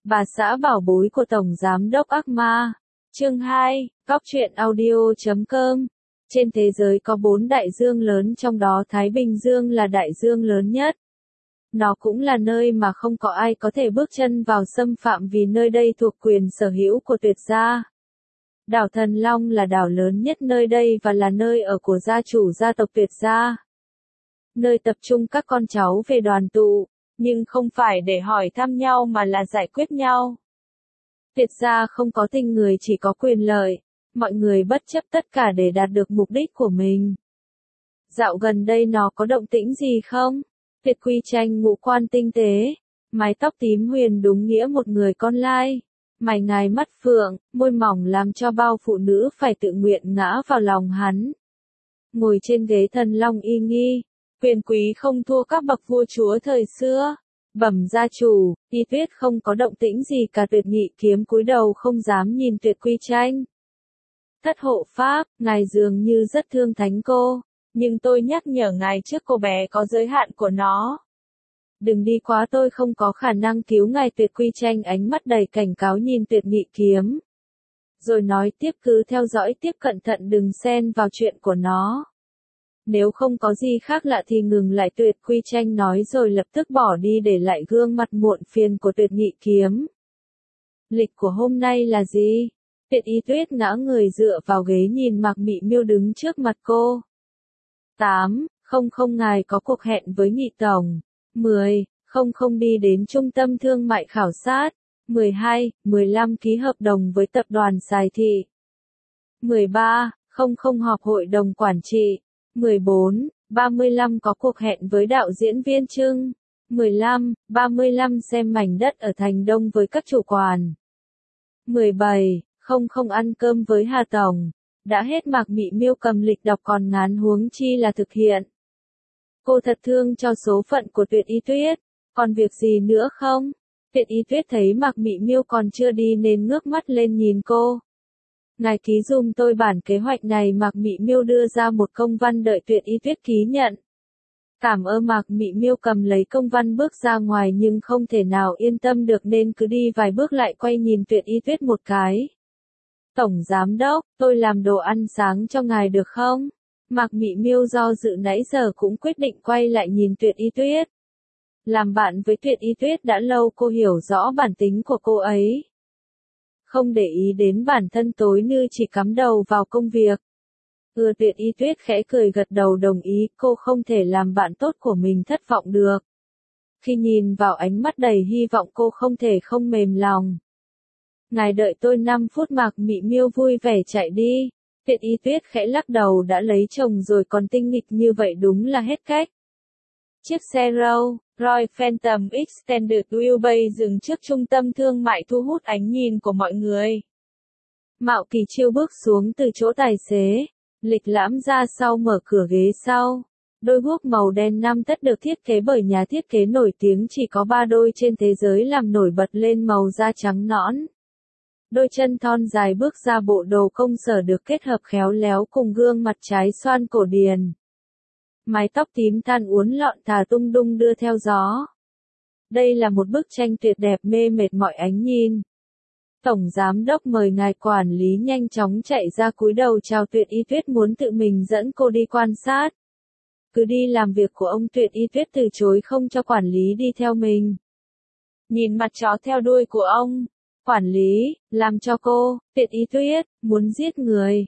Bà xã bảo bối của Tổng Giám đốc ác ma. Chương 2, Góc truyện audio.com. Trên thế giới có 4 đại dương lớn, trong đó Thái Bình Dương là đại dương lớn nhất. Nó cũng là nơi mà không có ai có thể bước chân vào xâm phạm vì nơi đây thuộc quyền sở hữu của Tuyệt gia. Đảo Thần Long là đảo lớn nhất nơi đây và là nơi ở của gia chủ gia tộc Tuyệt gia. Nơi tập trung các con cháu về đoàn tụ, nhưng không phải để hỏi thăm nhau mà là giải quyết nhau. Tuyệt gia không có tình người, chỉ có quyền lợi. Mọi người bất chấp tất cả để đạt được mục đích của mình. Dạo gần đây nó có động tĩnh gì không? Tuyệt Quy Tranh ngũ quan tinh tế, mái tóc tím huyền đúng nghĩa một người con lai. Mày ngài mắt phượng, môi mỏng làm cho bao phụ nữ phải tự nguyện ngã vào lòng hắn. Ngồi trên ghế thần long y nghi, quyền quý không thua các bậc vua chúa thời xưa. Bẩm gia chủ, Y Tuyết không có động tĩnh gì cả. Tuyệt Nghị Kiếm cúi đầu không dám nhìn Tuyệt Quy Tranh. Thất hộ pháp, ngài dường như rất thương thánh cô, nhưng tôi nhắc nhở ngài trước, cô bé có giới hạn của nó. Đừng đi quá, tôi không có khả năng cứu ngài. Tuyệt Quy Tranh ánh mắt đầy cảnh cáo nhìn Tuyệt Nghị Kiếm. Rồi nói tiếp, cứ theo dõi tiếp, cẩn thận đừng xen vào chuyện của nó. Nếu không có gì khác lạ thì ngừng lại. Tuyệt Quy Tranh nói rồi lập tức bỏ đi, để lại gương mặt muộn phiền của Tuyệt Nghị Kiếm. Lịch của hôm nay là gì? Tuyệt Y Tuyết ngã người dựa vào ghế nhìn Mạc Mị Miêu đứng trước mặt cô. 8:00 ngài có cuộc hẹn với Nghị tổng. 10:00 đi đến trung tâm thương mại khảo sát. 12:15 ký hợp đồng với tập đoàn Sài Thị. 13:00 họp hội đồng quản trị. 14:35 có cuộc hẹn với đạo diễn viên Trưng. 15:35 xem mảnh đất ở Thành Đông với các chủ quản. 17:00 ăn cơm với Hà tổng. Đã hết. Mạc Mị Miêu cầm lịch đọc còn ngán huống chi là thực hiện. Cô thật thương cho số phận của Tuyệt Y Tuyết. Còn việc gì nữa không? Tuyệt Y Tuyết thấy Mạc Mị Miêu còn chưa đi nên ngước mắt lên nhìn cô. Ngài ký dùm tôi bản kế hoạch này. Mạc Mị Miêu đưa ra một công văn đợi Tuyệt Y Tuyết ký nhận. Cảm ơn. Mạc Mị Miêu cầm lấy công văn bước ra ngoài, nhưng không thể nào yên tâm được nên cứ đi vài bước lại quay nhìn Tuyệt Y Tuyết một cái. Tổng Giám đốc, tôi làm đồ ăn sáng cho ngài được không? Mạc Mị Miêu do dự nãy giờ cũng quyết định quay lại nhìn Tuyệt Y Tuyết. Làm bạn với Tuyệt Y Tuyết đã lâu, cô hiểu rõ bản tính của cô ấy. Không để ý đến bản thân tối như chỉ cắm đầu vào công việc. Tuyệt Y Tuyết khẽ cười gật đầu đồng ý, cô không thể làm bạn tốt của mình thất vọng được. Khi nhìn vào ánh mắt đầy hy vọng, cô không thể không mềm lòng. Ngài đợi tôi 5 phút. Mạc Mị Miêu vui vẻ chạy đi. Tuyệt Y Tuyết khẽ lắc đầu, đã lấy chồng rồi còn tinh nghịch như vậy đúng là hết cách. Chiếc xe Rolls-Royce Phantom Extended Wheelbase dừng trước trung tâm thương mại thu hút ánh nhìn của mọi người. Mạo Kỳ Chiêu bước xuống từ chỗ tài xế, lịch lãm ra sau mở cửa ghế sau. Đôi guốc màu đen 5 tấc được thiết kế bởi nhà thiết kế nổi tiếng, chỉ có 3 đôi trên thế giới làm nổi bật lên màu da trắng nõn. Đôi chân thon dài bước ra, bộ đồ công sở được kết hợp khéo léo cùng gương mặt trái xoan cổ điển. Mái tóc tím than uốn lọn thả tung đung đưa theo gió. Đây là một bức tranh tuyệt đẹp, mê mệt mọi ánh nhìn. Tổng Giám đốc mời ngài. Quản lý nhanh chóng chạy ra cúi đầu chào. Tuyệt Y Tuyết muốn tự mình dẫn cô đi quan sát. Cứ đi làm việc của ông. Tuyệt Y Tuyết từ chối không cho quản lý đi theo mình. Nhìn mặt chó theo đuôi của ông. Quản lý, làm cho cô. Tuyệt Y Tuyết muốn giết người.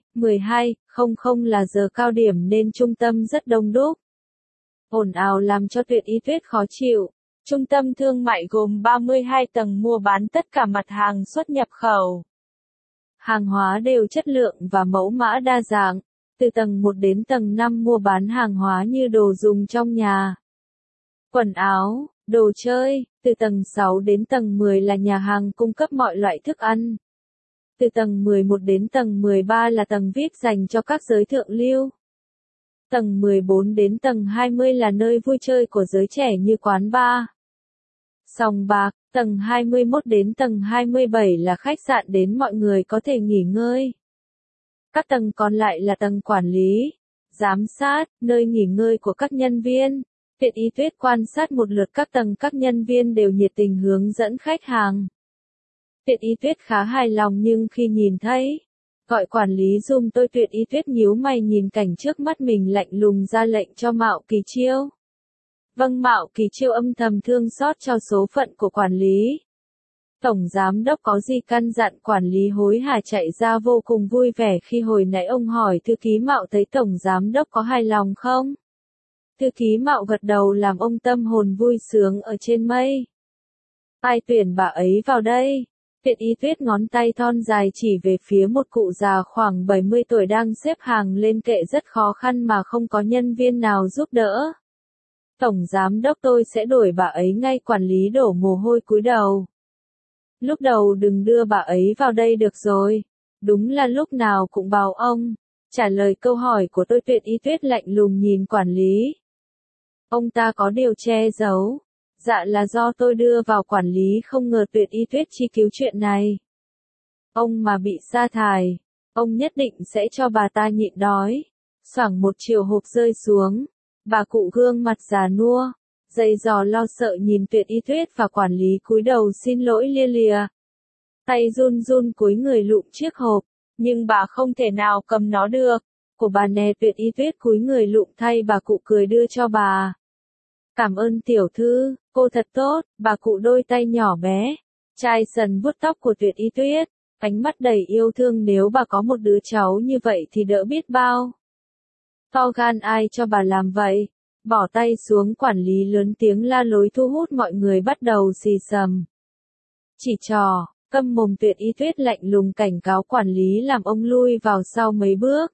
12:00 là giờ cao điểm nên trung tâm rất đông đúc. Ồn ào làm cho Tuyệt Y Tuyết khó chịu. Trung tâm thương mại gồm 32 tầng mua bán tất cả mặt hàng xuất nhập khẩu. Hàng hóa đều chất lượng và mẫu mã đa dạng. Từ tầng 1 đến tầng 5 mua bán hàng hóa như đồ dùng trong nhà, quần áo, đồ chơi. Từ tầng 6 đến tầng 10 là nhà hàng cung cấp mọi loại thức ăn. Từ tầng 11 đến tầng 13 là tầng VIP dành cho các giới thượng lưu. Tầng 14 đến tầng 20 là nơi vui chơi của giới trẻ như quán bar, sòng bạc. Tầng 21 đến tầng 27 là khách sạn đến mọi người có thể nghỉ ngơi. Các tầng còn lại là tầng quản lý, giám sát, nơi nghỉ ngơi của các nhân viên. Tuyệt Y Tuyết quan sát một lượt các tầng, các nhân viên đều nhiệt tình hướng dẫn khách hàng. Tuyệt Y Tuyết khá hài lòng nhưng khi nhìn thấy, gọi quản lý giùm tôi, Tuyệt Y Tuyết nhíu mày nhìn cảnh trước mắt mình lạnh lùng ra lệnh cho Mạo Kỳ Chiêu. Vâng, Mạo Kỳ Chiêu âm thầm thương xót cho số phận của quản lý. Tổng giám đốc có gì căn dặn, quản lý hối hả chạy ra vô cùng vui vẻ khi hồi nãy ông hỏi thư ký Mạo thấy tổng giám đốc có hài lòng không. Thư ký Mạo gật đầu làm ông tâm hồn vui sướng ở trên mây. Ai tuyển bà ấy vào đây? Tuyệt Y Tuyết ngón tay thon dài chỉ về phía một cụ già khoảng 70 tuổi đang xếp hàng lên kệ rất khó khăn mà không có nhân viên nào giúp đỡ. Tổng giám đốc, tôi sẽ đổi bà ấy ngay, quản lý đổ mồ hôi cúi đầu. Lúc đầu đừng đưa bà ấy vào đây được rồi. Đúng là lúc nào cũng bảo ông. Trả lời câu hỏi của tôi, Tuyệt Y Tuyết lạnh lùng nhìn quản lý. Ông ta có điều che giấu. Dạ là do tôi đưa vào, quản lý không ngờ Tuyệt Y Tuyết chi cứu chuyện này. Ông mà bị sa thải, ông nhất định sẽ cho bà ta nhịn đói. Xoảng một chiều hộp rơi xuống. Bà cụ gương mặt già nua, dây dò lo sợ nhìn Tuyệt Y Tuyết và quản lý cúi đầu xin lỗi lia lịa. Tay run run cúi người lụm chiếc hộp, nhưng bà không thể nào cầm nó được. Của bà nè, Tuyệt Y Tuyết cúi người lụm thay bà cụ cười đưa cho bà. Cảm ơn tiểu thư, cô thật tốt, bà cụ đôi tay nhỏ bé. Chai sần vuốt tóc của Tuyệt Y Tuyết, ánh mắt đầy yêu thương, nếu bà có một đứa cháu như vậy thì đỡ biết bao. To gan, ai cho bà làm vậy? Bỏ tay xuống, quản lý lớn tiếng la lối thu hút mọi người bắt đầu xì xầm. Chỉ trò, câm mồm, Tuyệt Y Tuyết lạnh lùng cảnh cáo quản lý làm ông lui vào sau mấy bước.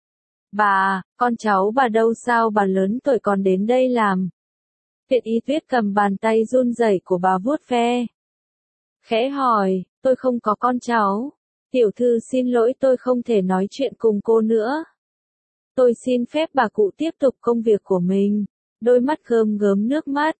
Bà, con cháu bà đâu, sao bà lớn tuổi còn đến đây làm? Tuyệt Y Tuyết cầm bàn tay run rẩy của bà vuốt ve. Khẽ hỏi, tôi không có con cháu. Tiểu thư xin lỗi, tôi không thể nói chuyện cùng cô nữa. Tôi xin phép, bà cụ tiếp tục công việc của mình. Đôi mắt gơm gớm nước mắt.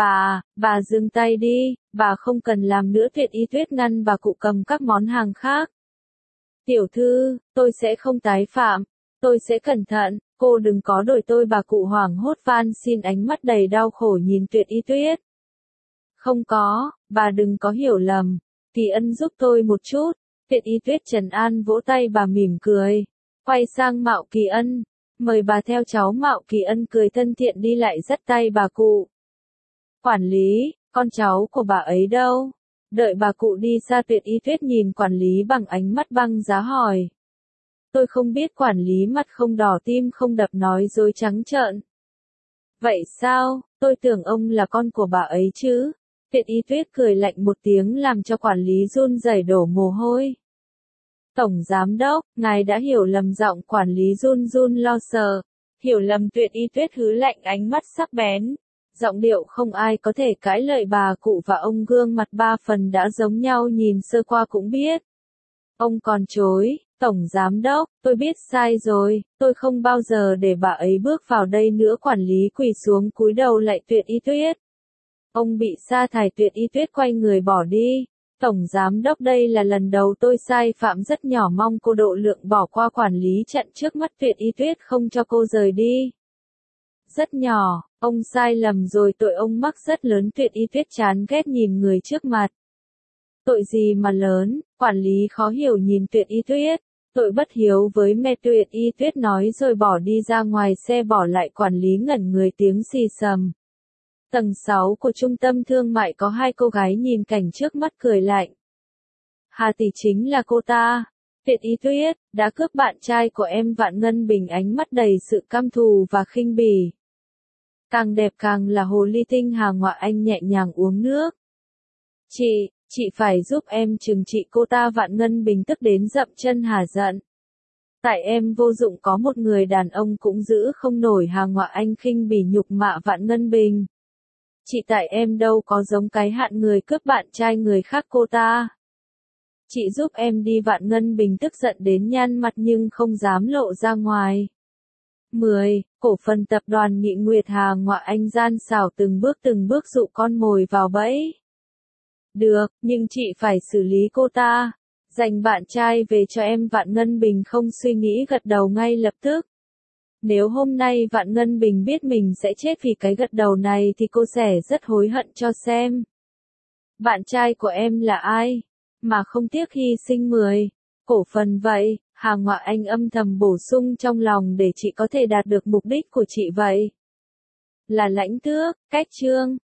Bà dừng tay đi, bà không cần làm nữa. Tuyệt Y Tuyết ngăn bà cụ cầm các món hàng khác. Tiểu thư, tôi sẽ không tái phạm. Tôi sẽ cẩn thận, cô đừng có đổi tôi, bà cụ hoảng hốt van xin, ánh mắt đầy đau khổ nhìn Tuyệt Y Tuyết. Không có, bà đừng có hiểu lầm. Kỳ Ân giúp tôi một chút. Tuyệt Y Tuyết trấn an vỗ tay, bà mỉm cười. Quay sang Mạo Kỳ Ân, mời bà theo cháu. Mạo Kỳ Ân cười thân thiện đi lại dắt tay bà cụ. Quản lý, con cháu của bà ấy đâu? Đợi bà cụ đi xa, Tuyệt Y Tuyết nhìn quản lý bằng ánh mắt băng giá hỏi. Tôi không biết, quản lý mặt không đỏ tim không đập nói dối trắng trợn. Vậy sao, tôi tưởng ông là con của bà ấy chứ? Tuyệt Y Tuyết cười lạnh một tiếng làm cho quản lý run rẩy đổ mồ hôi. Tổng giám đốc, ngài đã hiểu lầm, giọng quản lý run run lo sợ. Hiểu lầm? Tuyệt Y Tuyết hứ lạnh ánh mắt sắc bén. Giọng điệu không ai có thể cãi lời, bà cụ và ông gương mặt ba phần đã giống nhau, nhìn sơ qua cũng biết. Ông còn chối, tổng giám đốc, tôi biết sai rồi, tôi không bao giờ để bà ấy bước vào đây nữa. Quản lý quỳ xuống cúi đầu lạy Tuyệt Y Tuyết. Ông bị sa thải. Tuyệt Y Tuyết quay người bỏ đi. Tổng giám đốc, đây là lần đầu tôi sai phạm rất nhỏ, mong cô độ lượng bỏ qua. Quản lý chặn trước mắt Tuyệt Y Tuyết không cho cô rời đi. Rất nhỏ, ông sai lầm rồi, tội ông mắc rất lớn. Tuyệt Y Tuyết chán ghét nhìn người trước mặt. Tội gì mà lớn? Quản lý khó hiểu nhìn Tuyệt Y Tuyết. Tội bất hiếu với mẹ, Tuyệt Y Tuyết nói rồi bỏ đi ra ngoài xe, bỏ lại quản lý ngẩn người, tiếng xì xầm. Tầng 6 của trung tâm thương mại có hai cô gái nhìn cảnh trước mắt cười lạnh. Hà tỷ chính là cô ta. Tuyệt Y Tuyết đã cướp bạn trai của em. Vạn Ngân Bình ánh mắt đầy sự căm thù và khinh bỉ. Càng đẹp càng là hồ ly tinh. Hà Ngoại Anh nhẹ nhàng uống nước. Chị phải giúp em trừng trị cô ta. Vạn Ngân Bình tức đến dậm chân hả giận. Tại em vô dụng, có một người đàn ông cũng giữ không nổi. Hà Ngoại Anh khinh bỉ nhục mạ Vạn Ngân Bình. Chị, tại em đâu có giống cái hạn người cướp bạn trai người khác cô ta. Chị giúp em đi. Vạn Ngân Bình tức giận đến nhăn mặt nhưng không dám lộ ra ngoài. 10. Cổ phần tập đoàn Nghị Nguyệt. Hà Ngoại Anh gian xảo từng bước dụ con mồi vào bẫy. Được, nhưng chị phải xử lý cô ta. Dành bạn trai về cho em. Vạn Ngân Bình không suy nghĩ gật đầu ngay lập tức. Nếu hôm nay Vạn Ngân Bình biết mình sẽ chết vì cái gật đầu này thì cô sẽ rất hối hận cho xem. Bạn trai của em là ai? mà không tiếc hy sinh 10 cổ phần vậy, Hà Ngoại Anh âm thầm bổ sung trong lòng để chị có thể đạt được mục đích của chị vậy. Là lãnh tước, cách trương.